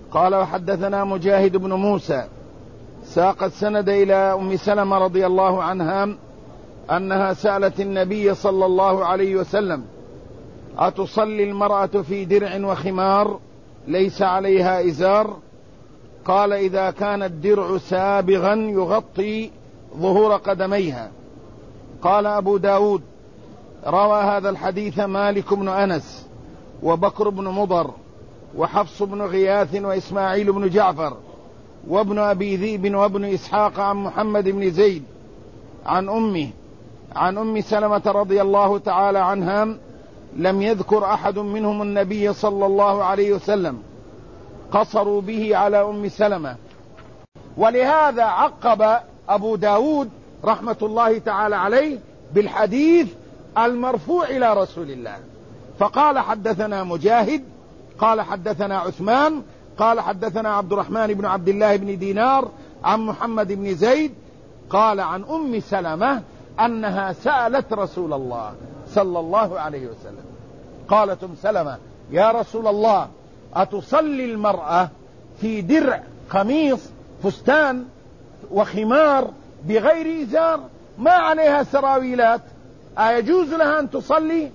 قال وحدثنا مجاهد بن موسى ساق السند إلى أم سلمة رضي الله عنها أنها سألت النبي صلى الله عليه وسلم: أتصلي المرأة في درع وخمار ليس عليها إزار؟ قال: إذا كان الدرع سابغا يغطي ظهور قدميها. قال أبو داود: روى هذا الحديث مالك بن أنس وبكر بن مضر وحفص بن غياث وإسماعيل بن جعفر وابن أبي ذئب وابن إسحاق عن محمد بن زيد عن أم سلمة رضي الله تعالى عنها. لم يذكر أحد منهم النبي صلى الله عليه وسلم، قصروا به على أم سلمة. ولهذا عقب أبو داود رحمة الله تعالى عليه بالحديث المرفوع إلى رسول الله، فقال: حدثنا مجاهد قال حدثنا عثمان قال حدثنا عبد الرحمن بن عبد الله بن دينار عن محمد بن زيد قال عن أم سلمة أنها سألت رسول الله صلى الله عليه وسلم. قالت أم سلمة: يا رسول الله، أتصلي المرأة في درع قميص فستان وخمار بغير إزار ما عليها سراويلات، أيجوز لها أن تصلي؟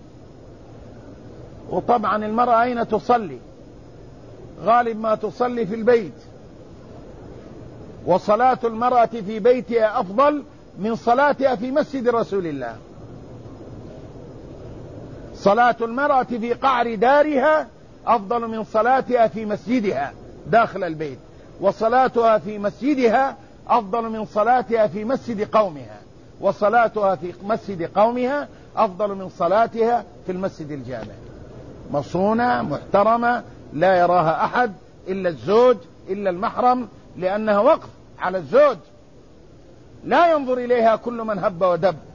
وطبعا المرأة أين تصلي؟ غالب ما تصلي في البيت، وصلاة المرأة في بيتها أفضل من صلاتها في مسجد رسول الله. صلاة المرأة في قعر دارها أفضل من صلاتها في مسجدها داخل البيت، وصلاتها في مسجدها أفضل من صلاتها في مسجد قومها، وصلاتها في مسجد قومها أفضل من صلاتها في المسجد الجامع. مصونة محترمة لا يراها أحد إلا الزوج إلا المحرم، لأنها وقف على الزوج، لا ينظر إليها كل من هب ودب.